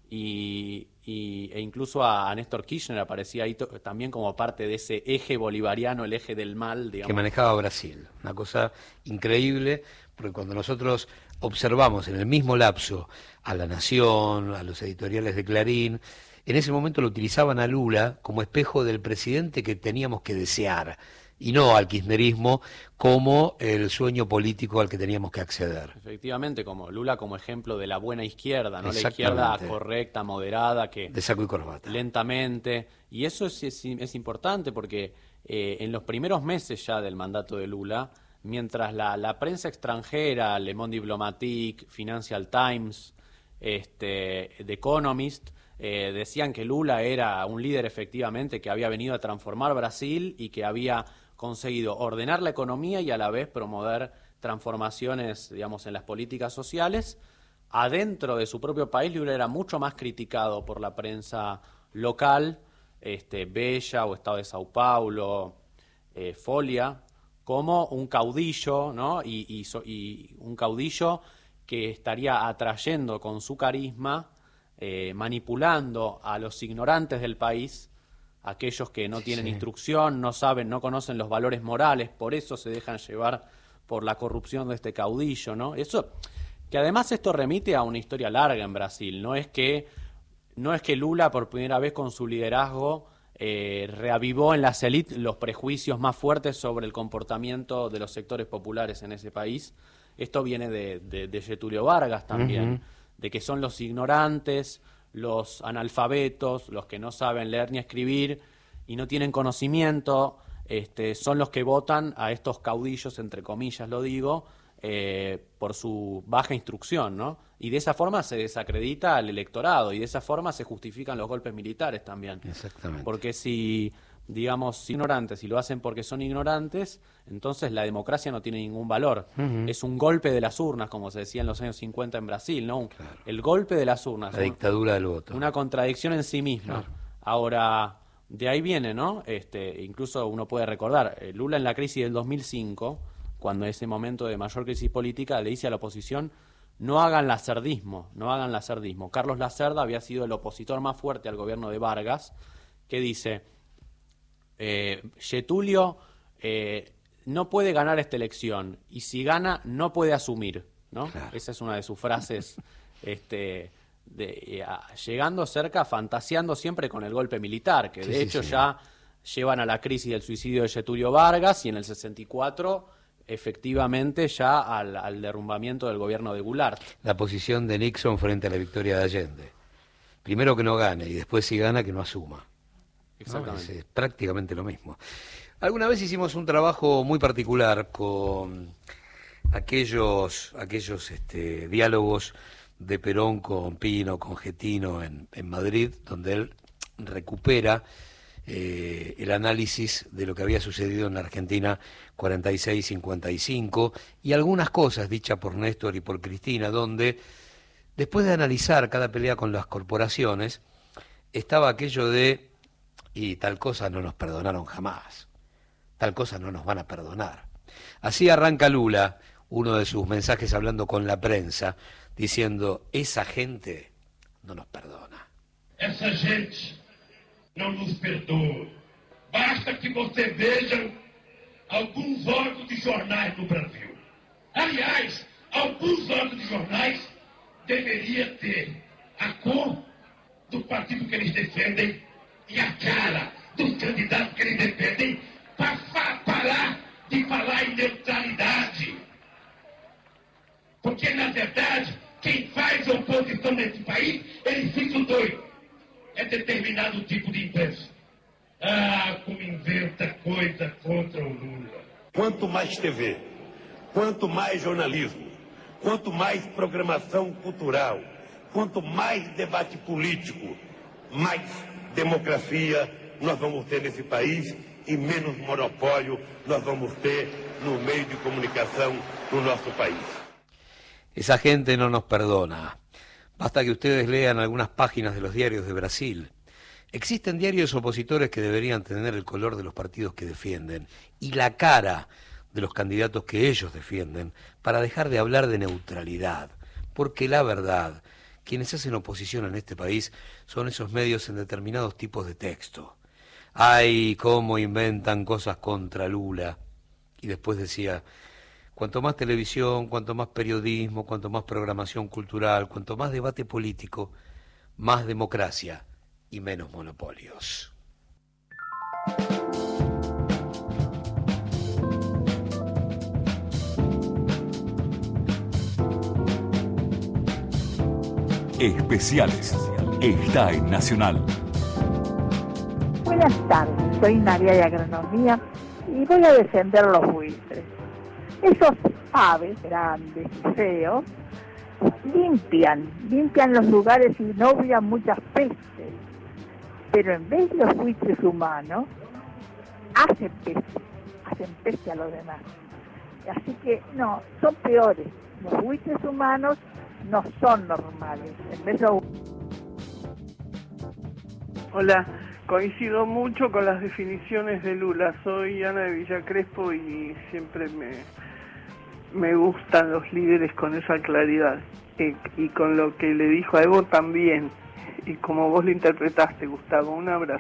E incluso a Néstor Kirchner aparecía ahí también como parte de ese eje bolivariano, el eje del mal, digamos. Que manejaba Brasil. Una cosa increíble, porque cuando nosotros observamos en el mismo lapso a La Nación, a los editoriales de Clarín, en ese momento lo utilizaban a Lula como espejo del presidente que teníamos que desear, y no al kirchnerismo como el sueño político al que teníamos que acceder. Efectivamente, como Lula como ejemplo de la buena izquierda, no la izquierda correcta, moderada, que de saco y corbata. Lentamente, y eso es importante porque en los primeros meses ya del mandato de Lula, mientras la prensa extranjera, Le Monde Diplomatique, Financial Times, The Economist, decían que Lula era un líder efectivamente que había venido a transformar Brasil y que había conseguido ordenar la economía y a la vez promover transformaciones, digamos, en las políticas sociales. Adentro de su propio país, Lula era mucho más criticado por la prensa local, Veja o Estado de Sao Paulo, Folha, como un caudillo, ¿no? Y un caudillo que estaría atrayendo con su carisma, manipulando a los ignorantes del país, aquellos que no tienen instrucción, no saben, no conocen los valores morales, por eso se dejan llevar por la corrupción de este caudillo, ¿no? Eso, que además esto remite a una historia larga en Brasil, no es que Lula por primera vez con su liderazgo reavivó en las élites los prejuicios más fuertes sobre el comportamiento de los sectores populares en ese país. Esto viene de Getúlio Vargas también, de que son los ignorantes, los analfabetos, los que no saben leer ni escribir y no tienen conocimiento, son los que votan a estos caudillos, entre comillas lo digo, por su baja instrucción, ¿no? Y de esa forma se desacredita al electorado y de esa forma se justifican los golpes militares también. Exactamente. Porque si ignorantes y lo hacen porque son ignorantes, entonces la democracia no tiene ningún valor. Es un golpe de las urnas, como se decía en los años 50 en Brasil, ¿no? Claro. El golpe de las urnas. La dictadura del voto. Una contradicción en sí misma. Claro. Ahora, de ahí viene, ¿no? Incluso uno puede recordar, Lula en la crisis del 2005, cuando en ese momento de mayor crisis política le dice a la oposición: no hagan lacerdismo, no hagan lacerdismo. Carlos Lacerda había sido el opositor más fuerte al gobierno de Vargas, que dice: Getúlio no puede ganar esta elección y si gana no puede asumir, ¿no? Claro. Esa es una de sus frases, llegando cerca, fantaseando siempre con el golpe militar, que de hecho ya llevan a la crisis del suicidio de Getúlio Vargas y en el 64 efectivamente ya al derrumbamiento del gobierno de Goulart. La posición de Nixon frente a la victoria de Allende: primero que no gane y después si gana que no asuma. Exactamente. ¿No? Es prácticamente lo mismo. Alguna vez hicimos un trabajo muy particular con aquellos diálogos de Perón con Pino, con Getino en Madrid, donde él recupera el análisis de lo que había sucedido en la Argentina 46-55 y algunas cosas dichas por Néstor y por Cristina, donde después de analizar cada pelea con las corporaciones, estaba aquello de: y tal cosa no nos perdonaron jamás, tal cosa no nos van a perdonar. Así arranca Lula uno de sus mensajes hablando con la prensa, diciendo: esa gente no nos perdona. Essa gente não nos perdoa. Basta que você veja alguns órgãos de jornais no Brasil. Aliás, alguns órgãos de jornais deveria ter a cor do partido que eles defendem e a cara dos candidatos que eles defendem para parar de falar em neutralidade. Porque, na verdade, quem faz oposição nesse país, eles ficam doidos. É determinado tipo de imprensa. Ah, como inventa coisa contra o Lula. Quanto mais TV, quanto mais jornalismo, quanto mais programação cultural, quanto mais debate político, mais democracia nós vamos ter nesse país e menos monopólio nós vamos ter no meio de comunicação no nosso país. Esa gente no nos perdona. Basta que ustedes lean algunas páginas de los diarios de Brasil. Existen diarios opositores que deberían tener el color de los partidos que defienden y la cara de los candidatos que ellos defienden para dejar de hablar de neutralidad. Porque la verdad, quienes hacen oposición en este país son esos medios en determinados tipos de texto. Ay, cómo inventan cosas contra Lula. Y después decía, cuanto más televisión, cuanto más periodismo, cuanto más programación cultural, cuanto más debate político, más democracia y menos monopolios. Especiales. Está en Nacional. Buenas tardes, soy Nadia de Agronomía y voy a defender los buitres. Esos aves grandes y feos limpian los lugares y no obvian muchas pestes. Pero en vez de los buitres humanos, hacen peste a los demás. Así que no, son peores. Los buitres humanos no son normales. En vez de... Hola, coincido mucho con las definiciones de Lula. Soy Ana de Villa Crespo y siempre me gustan los líderes con esa claridad. Y con lo que le dijo a Evo también. Y como vos lo interpretaste, Gustavo, un abrazo.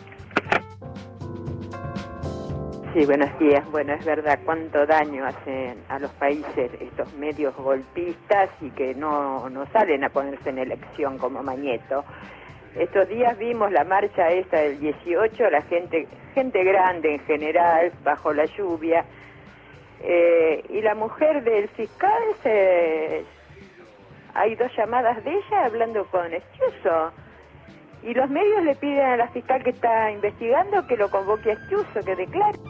Sí, buenos días. Bueno, es verdad cuánto daño hacen a los países estos medios golpistas y que no salen a ponerse en elección como Mañeto. Estos días vimos la marcha esta del 18, la gente grande en general, bajo la lluvia, y la mujer del fiscal hay 2 llamadas de ella hablando con Estiuso. Y los medios le piden a la fiscal que está investigando que lo convoque a Estiuso, que declare.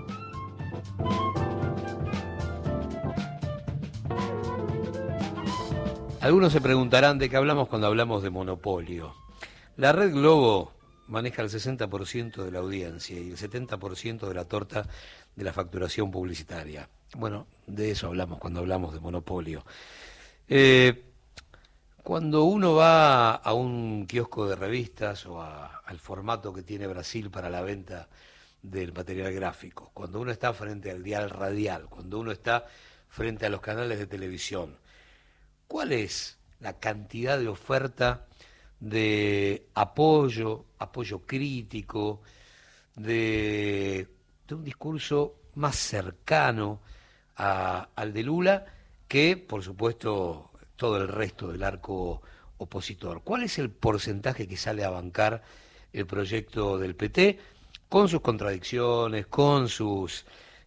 Algunos se preguntarán de qué hablamos cuando hablamos de monopolio. La Red Globo maneja el 60% de la audiencia y el 70% de la torta de la facturación publicitaria. Bueno, de eso hablamos cuando hablamos de monopolio. Cuando uno va a un kiosco de revistas o al formato que tiene Brasil para la venta del material gráfico, cuando uno está frente al dial radial, cuando uno está frente a los canales de televisión, ¿cuál es la cantidad de oferta de apoyo crítico, de un discurso más cercano al de Lula que, por supuesto, todo el resto del arco opositor? ¿Cuál es el porcentaje que sale a bancar el proyecto del PT con sus contradicciones, con sus,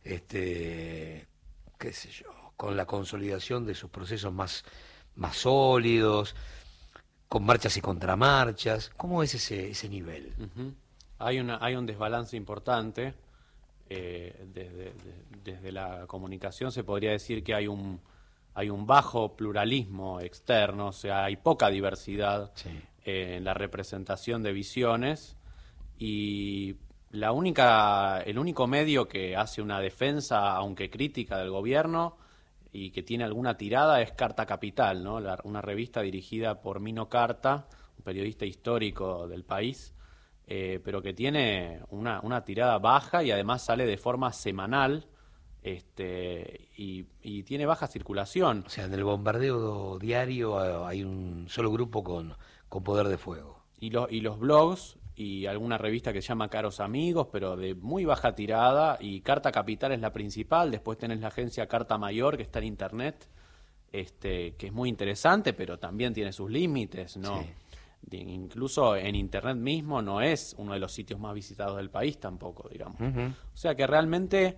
con la consolidación de sus procesos más sólidos, con marchas y contramarchas? ¿Cómo es ese nivel? Uh-huh. Hay un desbalance importante. Desde la comunicación se podría decir que hay un bajo pluralismo externo, o sea, hay poca diversidad en la representación de visiones, y el único medio que hace una defensa, aunque crítica, del gobierno y que tiene alguna tirada es Carta Capital, ¿no? Una revista dirigida por Mino Carta, un periodista histórico del país, pero que tiene una tirada baja y además sale de forma semanal. Y tiene baja circulación. O sea, en el bombardeo diario hay un solo grupo con poder de fuego. Y los blogs y alguna revista que se llama Caros Amigos, pero de muy baja tirada, y Carta Capital es la principal. Después tenés la agencia Carta Mayor, que está en internet, que es muy interesante, pero también tiene sus límites, ¿no? Sí. Incluso en Internet mismo no es uno de los sitios más visitados del país tampoco, digamos. O sea que realmente,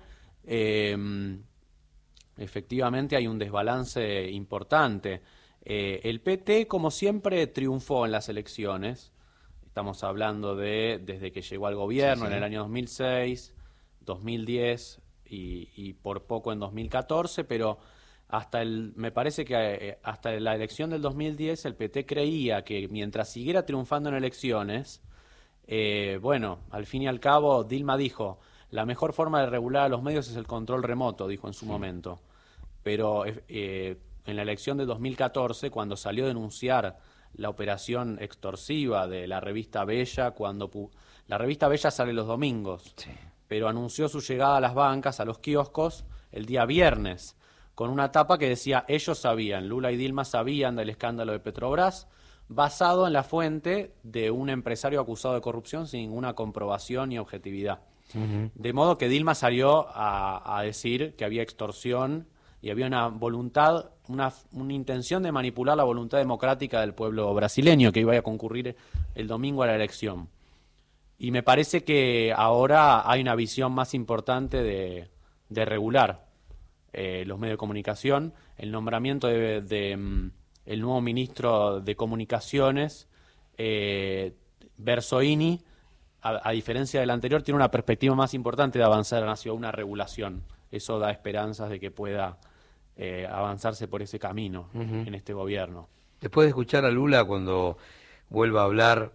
efectivamente hay un desbalance importante. El PT, como siempre, triunfó en las elecciones. Estamos hablando de desde que llegó al gobierno en el año 2006, 2010 y por poco en 2014, pero me parece que hasta la elección del 2010 el PT creía que mientras siguiera triunfando en elecciones, bueno, al fin y al cabo Dilma dijo, la mejor forma de regular a los medios es el control remoto, dijo en su momento. Pero en la elección de 2014, cuando salió a denunciar la operación extorsiva de la revista Bella, la revista Bella sale los domingos, pero anunció su llegada a las bancas, a los kioscos, el día viernes, con una tapa que decía, ellos sabían, Lula y Dilma sabían del escándalo de Petrobras, basado en la fuente de un empresario acusado de corrupción sin ninguna comprobación ni objetividad. De modo que Dilma salió a decir que había extorsión y había una voluntad, una intención de manipular la voluntad democrática del pueblo brasileño que iba a concurrir el domingo a la elección. Y me parece que ahora hay una visión más importante de regular los medios de comunicación. El nombramiento de el nuevo ministro de Comunicaciones, Berzoini, a diferencia del anterior, tiene una perspectiva más importante de avanzar hacia una regulación. Eso da esperanzas de que pueda avanzarse por ese camino en este gobierno. Después de escuchar a Lula cuando vuelva a hablar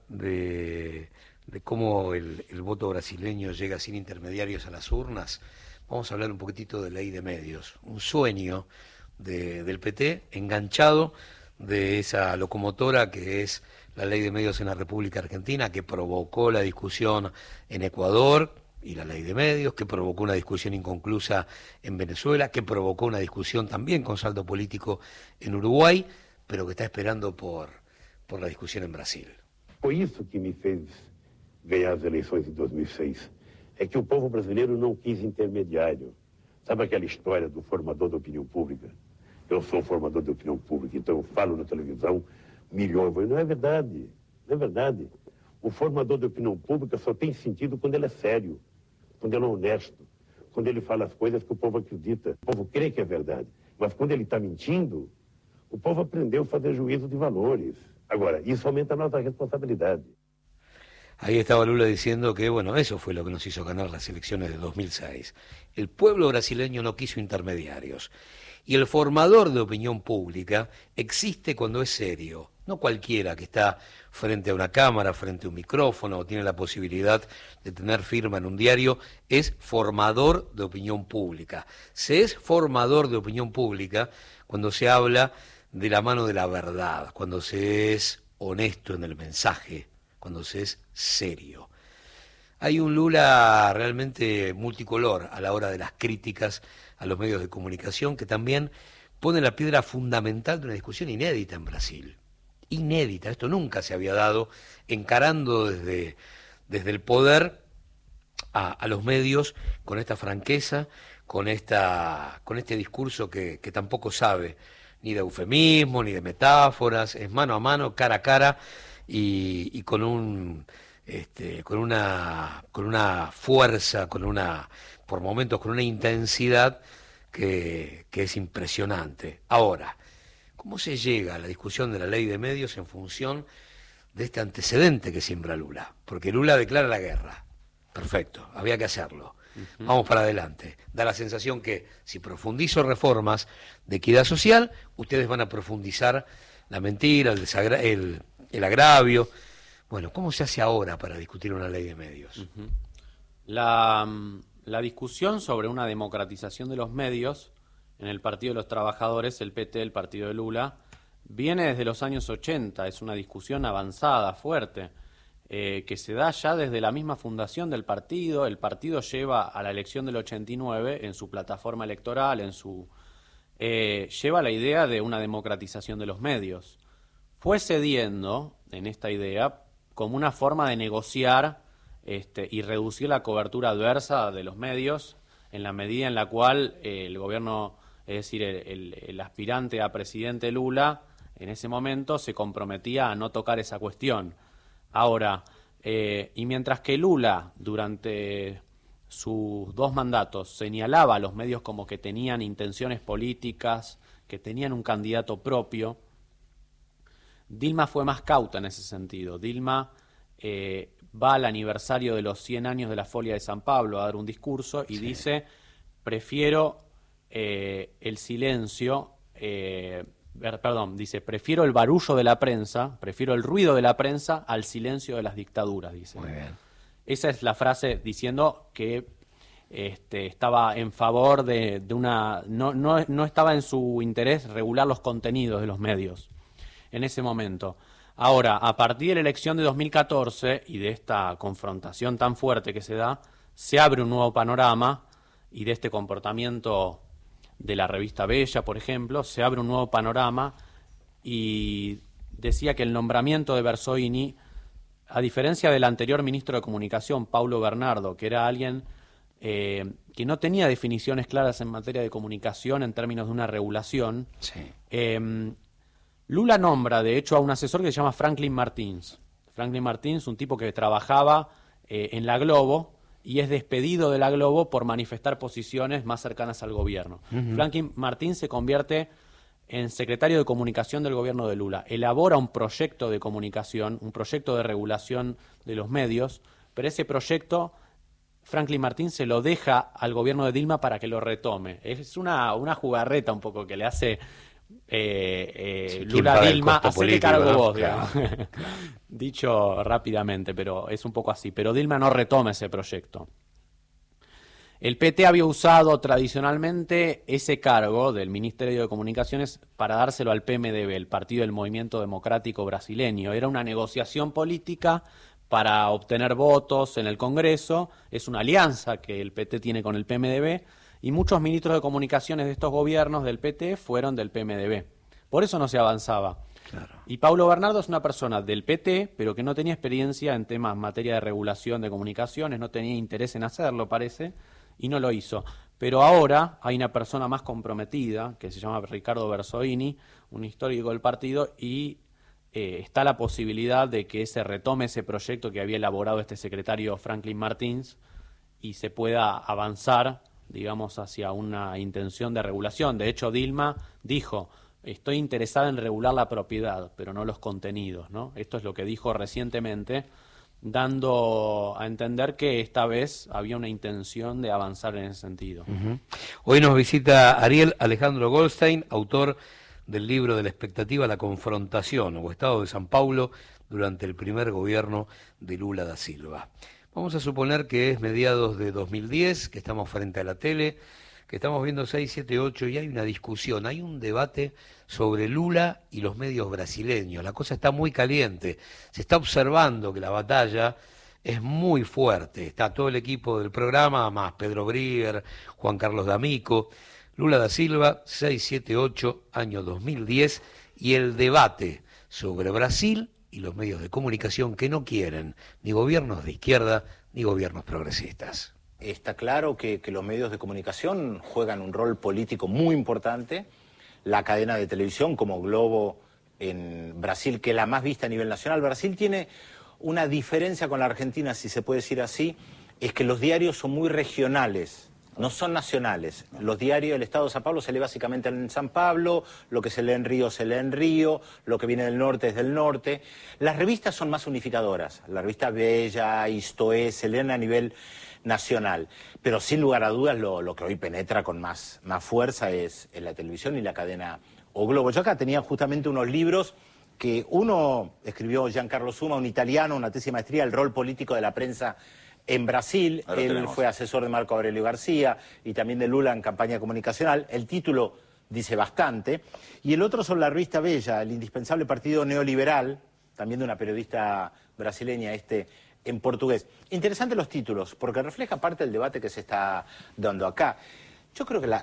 de cómo el voto brasileño llega sin intermediarios a las urnas, vamos a hablar un poquitito de ley de medios, un sueño del PT enganchado de esa locomotora que es la ley de medios en la República Argentina, que provocó la discusión en Ecuador y la ley de medios, que provocó una discusión inconclusa en Venezuela, que provocó una discusión también con saldo político en Uruguay, pero que está esperando por la discusión en Brasil. Foi isso que me fez ganhar as eleições em 2006. É que o povo brasileiro não quis intermediário. Sabe aquela história do formador da opinião pública? Eu sou formador de opinião pública, então eu falo na televisão milhões. Não é verdade, não é verdade. O formador de opinião pública só tem sentido quando ele é sério, quando ele é honesto, quando ele fala as coisas que o povo acredita. O povo crê que é verdade, mas quando ele está mentindo, o povo aprendeu a fazer juízo de valores. Agora, isso aumenta a nossa responsabilidade. Ahí estaba Lula diciendo que, bueno, eso fue lo que nos hizo ganar las elecciones de 2006. El pueblo brasileño no quiso intermediarios. Y el formador de opinión pública existe cuando es serio. No cualquiera que está frente a una cámara, frente a un micrófono, o tiene la posibilidad de tener firma en un diario, es formador de opinión pública. Se es formador de opinión pública cuando se habla de la mano de la verdad, cuando se es honesto en el mensaje, cuando se es serio. Hay un Lula realmente multicolor a la hora de las críticas a los medios de comunicación, que también pone la piedra fundamental de una discusión inédita en Brasil. Inédita, esto nunca se había dado, encarando desde el poder a los medios con esta franqueza, con este discurso que tampoco sabe ni de eufemismo, ni de metáforas, es mano a mano, cara a cara, y con una fuerza, por momentos con una intensidad que es impresionante. Ahora, ¿cómo se llega a la discusión de la ley de medios en función de este antecedente que siembra Lula? Porque Lula declara la guerra. Perfecto, había que hacerlo. Vamos para adelante. Da la sensación que si profundizo reformas de equidad social, ustedes van a profundizar la mentira, el agravio. Bueno, ¿cómo se hace ahora para discutir una ley de medios? La discusión sobre una democratización de los medios en el Partido de los Trabajadores, el PT, el partido de Lula, viene desde los años 80, es una discusión avanzada, fuerte, que se da ya desde la misma fundación del partido. El partido lleva a la elección del 89 en su plataforma electoral, lleva la idea de una democratización de los medios. Fue cediendo en esta idea como una forma de negociar y reducir la cobertura adversa de los medios en la medida en la cual el gobierno Es decir, el aspirante a presidente Lula en ese momento se comprometía a no tocar esa cuestión. Ahora, y mientras que Lula durante sus 2 mandatos señalaba a los medios como que tenían intenciones políticas, que tenían un candidato propio, Dilma fue más cauta en ese sentido. Dilma va al aniversario de los 100 años de la Folia de San Pablo a dar un discurso y dice, prefiero el silencio, dice, prefiero el barullo de la prensa, prefiero el ruido de la prensa al silencio de las dictaduras, dice. Muy bien. Esa es la frase diciendo que estaba en favor de una... No estaba en su interés regular los contenidos de los medios en ese momento. Ahora, a partir de la elección de 2014 y de esta confrontación tan fuerte que se da, se abre un nuevo panorama y de este comportamiento de la revista Bella, por ejemplo, se abre un nuevo panorama y decía que el nombramiento de Berzoini, a diferencia del anterior ministro de Comunicación, Paulo Bernardo, que era alguien que no tenía definiciones claras en materia de comunicación en términos de una regulación, Lula nombra, de hecho, a un asesor que se llama Franklin Martins. Franklin Martins, un tipo que trabajaba en la Globo y es despedido de la Globo por manifestar posiciones más cercanas al gobierno. Franklin Martins se convierte en secretario de Comunicación del gobierno de Lula. Elabora un proyecto de comunicación, un proyecto de regulación de los medios, pero ese proyecto Franklin Martins se lo deja al gobierno de Dilma para que lo retome. Es una jugarreta un poco que le hace Lula a Dilma, hacete cargo vos, digamos. Dicho rápidamente, pero es un poco así. Pero Dilma no retoma ese proyecto. El PT había usado tradicionalmente ese cargo del Ministerio de Comunicaciones para dárselo al PMDB, el Partido del Movimiento Democrático Brasileño. Era una negociación política para obtener votos en el Congreso. Es una alianza que el PT tiene con el PMDB y muchos ministros de comunicaciones de estos gobiernos del PT fueron del PMDB. Por eso no se avanzaba. Claro. Y Paulo Bernardo es una persona del PT, pero que no tenía experiencia en temas en materia de regulación de comunicaciones, no tenía interés en hacerlo, parece, y no lo hizo. Pero ahora hay una persona más comprometida, que se llama Ricardo Berzoini, un histórico del partido, y está la posibilidad de que se retome ese proyecto que había elaborado este secretario Franklin Martins y se pueda avanzar, digamos, hacia una intención de regulación. De hecho, Dilma dijo, estoy interesada en regular la propiedad, pero no los contenidos, ¿no? Esto es lo que dijo recientemente, dando a entender que esta vez había una intención de avanzar en ese sentido. Hoy nos visita Ariel Alejandro Goldstein, autor del libro de la expectativa, la confrontación o estado de San Paulo durante el primer gobierno de Lula da Silva. Vamos a suponer que es mediados de 2010, que estamos frente a la tele, que estamos viendo 6, 7, 8 y hay una discusión, hay un debate sobre Lula y los medios brasileños. La cosa está muy caliente, se está observando que la batalla es muy fuerte. Está todo el equipo del programa, más Pedro Brieger, Juan Carlos D'Amico, Lula da Silva, 6, 7, 8, año 2010, y el debate sobre Brasil y los medios de comunicación que no quieren ni gobiernos de izquierda ni gobiernos progresistas. Está claro que los medios de comunicación juegan un rol político muy importante. La cadena de televisión como Globo en Brasil, que es la más vista a nivel nacional. Brasil tiene una diferencia con la Argentina, si se puede decir así, es que los diarios son muy regionales. No son nacionales. Los diarios del Estado de San Pablo se lee básicamente en San Pablo, lo que se lee en Río se lee en Río, lo que viene del norte es del norte. Las revistas son más unificadoras. La revista Bella, Istoé, se leen a nivel nacional. Pero sin lugar a dudas lo que hoy penetra con más fuerza es en la televisión y la cadena O Globo. Yo acá tenía justamente unos libros que uno escribió Giancarlo Suma, un italiano, una tesis de maestría, el rol político de la prensa en Brasil. Él fue asesor de Marco Aurelio García y también de Lula en campaña comunicacional. El título dice bastante. Y el otro sobre la revista Bella, el indispensable partido neoliberal, también de una periodista brasileña, en portugués. Interesantes los títulos, porque refleja parte del debate que se está dando acá. Yo creo que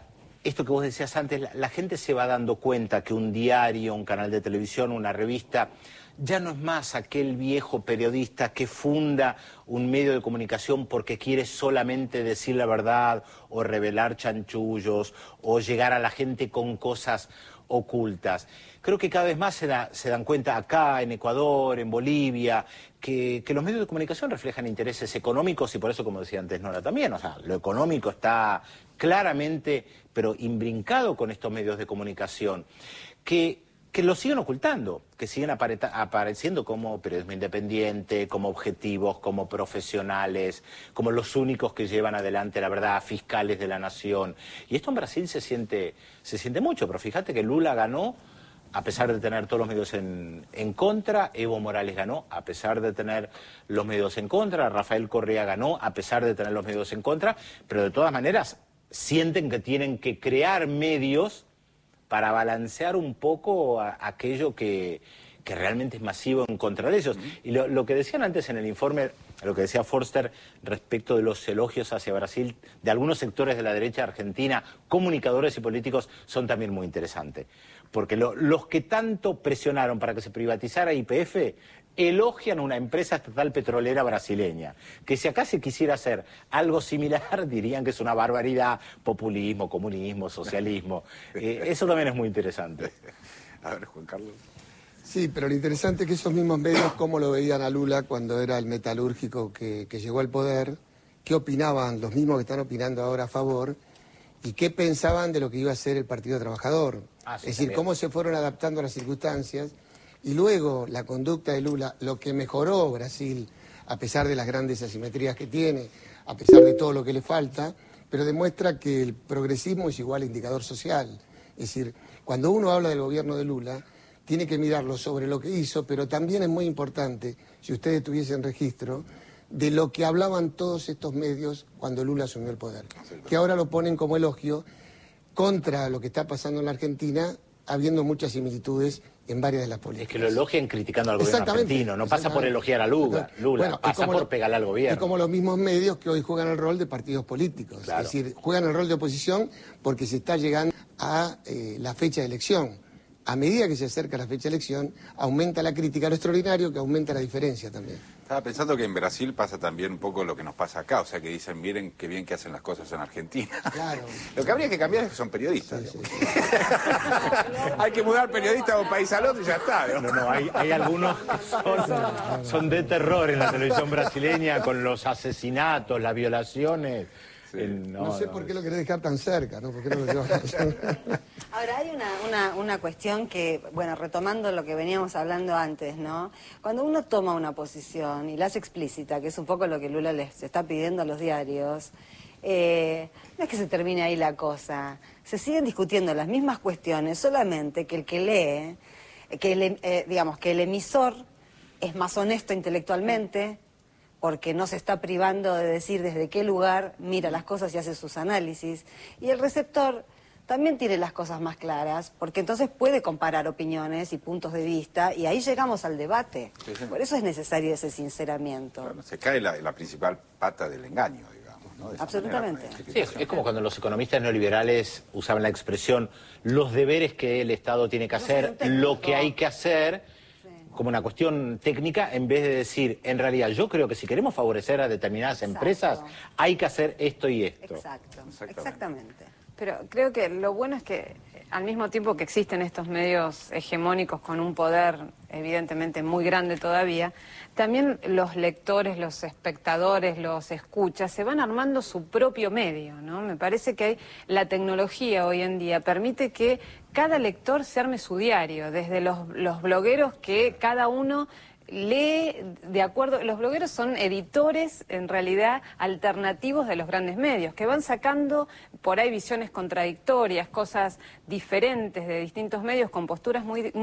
esto que vos decías antes, la gente se va dando cuenta que un diario, un canal de televisión, una revista, ya no es más aquel viejo periodista que funda un medio de comunicación porque quiere solamente decir la verdad o revelar chanchullos o llegar a la gente con cosas ocultas. Creo que cada vez más se dan cuenta acá, en Ecuador, en Bolivia, que los medios de comunicación reflejan intereses económicos y por eso, como decía antes Nora también, o sea, lo económico está claramente, pero imbrincado con estos medios de comunicación, que lo siguen ocultando, que siguen apareciendo como periodismo independiente, como objetivos, como profesionales, como los únicos que llevan adelante la verdad, fiscales de la nación. Y esto en Brasil se siente mucho, pero fíjate que Lula ganó a pesar de tener todos los medios en contra, Evo Morales ganó a pesar de tener los medios en contra, Rafael Correa ganó a pesar de tener los medios en contra, pero de todas maneras sienten que tienen que crear medios para balancear un poco aquello que realmente es masivo en contra de ellos. Y lo que decían antes en el informe, lo que decía Forster respecto de los elogios hacia Brasil, de algunos sectores de la derecha argentina, comunicadores y políticos, son también muy interesantes. Porque los que tanto presionaron para que se privatizara YPF elogian una empresa estatal petrolera brasileña, que si acá se quisiera hacer algo similar dirían que es una barbaridad, populismo, comunismo, socialismo. Eso también es muy interesante. A ver, Juan Carlos. Sí, pero lo interesante es que esos mismos medios, cómo lo veían a Lula cuando era el metalúrgico que llegó al poder, qué opinaban los mismos que están opinando ahora a favor, y qué pensaban de lo que iba a ser el Partido Trabajador. Sí, es decir, también. cómo se fueron adaptando a las circunstancias, y luego la conducta de Lula, lo que mejoró Brasil, a pesar de las grandes asimetrías que tiene, a pesar de todo lo que le falta, pero demuestra que el progresismo es igual a indicador social. Es decir, cuando uno habla del gobierno de Lula, tiene que mirarlo sobre lo que hizo, pero también es muy importante, si ustedes tuviesen registro, de lo que hablaban todos estos medios cuando Lula asumió el poder, que ahora lo ponen como elogio contra lo que está pasando en la Argentina, habiendo muchas similitudes en varias de las políticas. Es que lo elogian criticando al gobierno argentino, no pasa por elogiar a Lula, Bueno, pasa por pegarle al gobierno. Es como los mismos medios que hoy juegan el rol de partidos políticos, Claro. es decir, juegan el rol de oposición porque se está llegando a la fecha de elección. A medida que se acerca la fecha de elección, aumenta la crítica, lo extraordinario que aumenta la diferencia también. Estaba pensando que en Brasil pasa también un poco lo que nos pasa acá, o sea que dicen, miren qué bien que hacen las cosas en Argentina. Claro. Lo que habría que cambiar es que son periodistas. Hay que mudar periodistas de un país al otro y ya está. No, hay algunos que son de terror en la televisión brasileña con los asesinatos, las violaciones. No sé por qué lo querés dejar tan cerca, ¿no? ¿Por qué no lo llevas? Ahora, hay una cuestión que, bueno, retomando lo que veníamos hablando antes, ¿no? Cuando uno toma una posición y la hace explícita, que es un poco lo que Lula les está pidiendo a los diarios, no es que se termine ahí la cosa. Se siguen discutiendo las mismas cuestiones, solamente que el que lee, digamos, que el emisor es más honesto intelectualmente, porque no se está privando de decir desde qué lugar mira las cosas y hace sus análisis. Y el receptor también tiene las cosas más claras, porque entonces puede comparar opiniones y puntos de vista, y ahí llegamos al debate. Sí, sí. Por eso es necesario ese sinceramiento. Bueno, se cae la principal pata del engaño, digamos, ¿no? De esa Absolutamente. manera, Sí, es como cuando los economistas neoliberales usaban la expresión los deberes que el Estado tiene que hacer, lo que hay que hacer, como una cuestión técnica, en vez de decir, en realidad, yo creo que si queremos favorecer a determinadas empresas, hay que hacer esto y esto. Exacto, exactamente. Pero creo que lo bueno es que al mismo tiempo que existen estos medios hegemónicos con un poder evidentemente muy grande todavía, también los lectores, los espectadores, los escuchas, se van armando su propio medio, ¿no? Me parece que la tecnología hoy en día permite que cada lector se arme su diario, desde los blogueros que cada uno lee de acuerdo. Los blogueros son editores en realidad alternativos de los grandes medios, que van sacando por ahí visiones contradictorias, cosas diferentes de distintos medios con posturas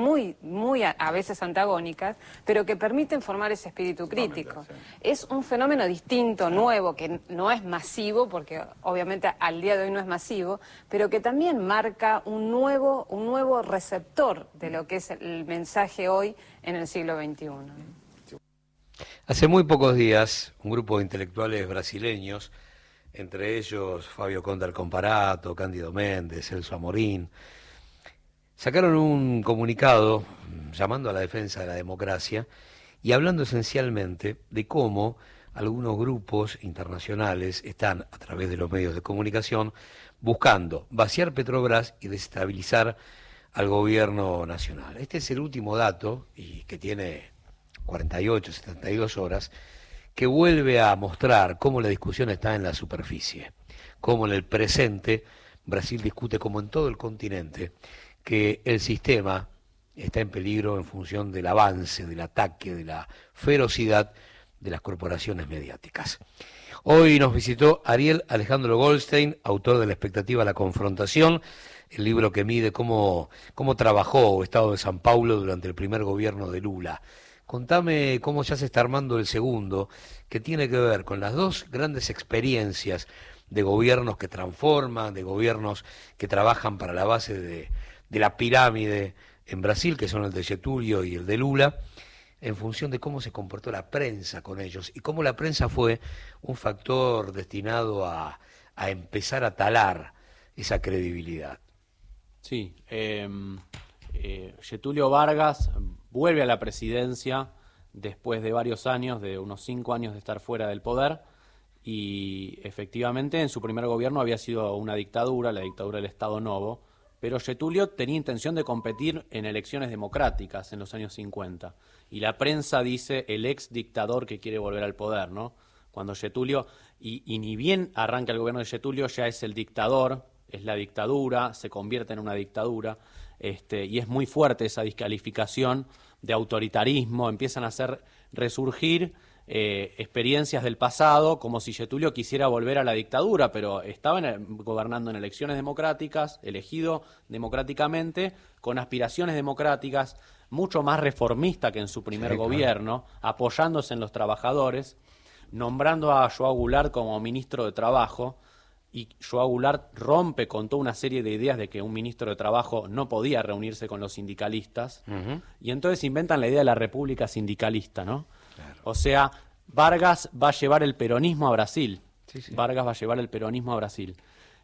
muy a veces antagónicas, pero que permiten formar ese espíritu crítico. Es un fenómeno distinto, nuevo, que no es masivo, porque obviamente al día de hoy no es masivo, pero que también marca un nuevo receptor de lo que es el mensaje hoy en el siglo XXI. Hace muy pocos días, un grupo de intelectuales brasileños entre ellos Fabio Condal Comparato, Cándido Méndez, Celso Amorín, sacaron un comunicado llamando a la defensa de la democracia y hablando esencialmente de cómo algunos grupos internacionales están, a través de los medios de comunicación, buscando vaciar Petrobras y desestabilizar al gobierno nacional. Este es el último dato, y que tiene 48, 72 horas, que vuelve a mostrar cómo la discusión está en la superficie, cómo en el presente Brasil discute, como en todo el continente, que el sistema está en peligro en función del avance, del ataque, de la ferocidad de las corporaciones mediáticas. Hoy nos visitó Ariel Alejandro Goldstein, autor de La expectativa a la confrontación, el libro que mide cómo trabajó el Estado de San Paulo durante el primer gobierno de Lula. Contame cómo ya se está armando el segundo, que tiene que ver con las dos grandes experiencias de gobiernos que transforman, de gobiernos que trabajan para la base de la pirámide en Brasil, que son el de Getúlio y el de Lula, en función de cómo se comportó la prensa con ellos y cómo la prensa fue un factor destinado a empezar a talar esa credibilidad. Sí, Getúlio Vargas vuelve a la presidencia después de varios años, de unos 5 años de estar fuera del poder, y efectivamente en su primer gobierno había sido una dictadura, la dictadura del Estado Novo, pero Getúlio tenía intención de competir en elecciones democráticas en los años 50. Y la prensa dice el ex dictador que quiere volver al poder, ¿no? Cuando Getúlio, y ni bien arranca el gobierno de Getúlio, ya es el dictador, es la dictadura, se convierte en una dictadura, y es muy fuerte esa descalificación de autoritarismo, empiezan a hacer resurgir experiencias del pasado, como si Getúlio quisiera volver a la dictadura, pero estaba gobernando en elecciones democráticas, elegido democráticamente, con aspiraciones democráticas, mucho más reformista que en su primer gobierno, apoyándose en los trabajadores, nombrando a João Goulart como ministro de Trabajo, y João Goulart rompe con toda una serie de ideas de que un ministro de Trabajo no podía reunirse con los sindicalistas, y entonces inventan la idea de la república sindicalista, ¿no? Claro. O sea, Vargas va a llevar el peronismo a Brasil. Sí. Vargas va a llevar el peronismo a Brasil.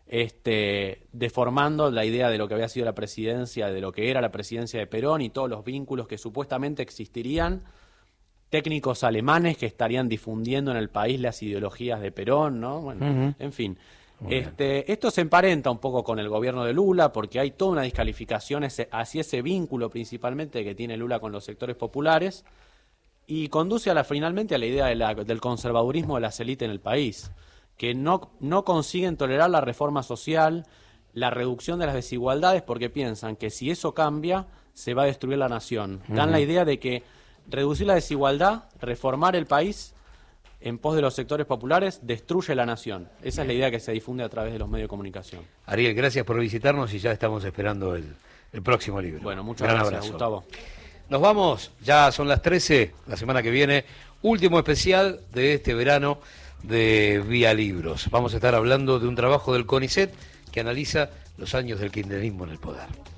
Deformando la idea de lo que había sido la presidencia, de lo que era la presidencia de Perón y todos los vínculos que supuestamente existirían, técnicos alemanes que estarían difundiendo en el país las ideologías de Perón, ¿no? Bueno, en fin. Esto se emparenta un poco con el gobierno de Lula, porque hay toda una descalificación hacia ese vínculo principalmente que tiene Lula con los sectores populares, y conduce finalmente a la idea del conservadurismo de las élites en el país, que no consiguen tolerar la reforma social, la reducción de las desigualdades, porque piensan que si eso cambia, se va a destruir la nación. Dan la idea de que reducir la desigualdad, reformar el país en pos de los sectores populares, destruye la nación. Esa es la idea que se difunde a través de los medios de comunicación. Ariel, gracias por visitarnos y ya estamos esperando el próximo libro. Bueno, muchas gracias, abrazo. Gustavo. Nos vamos, ya son las 13, la semana que viene, último especial de este verano de Vía Libros. Vamos a estar hablando de un trabajo del CONICET que analiza los años del kirchnerismo en el poder.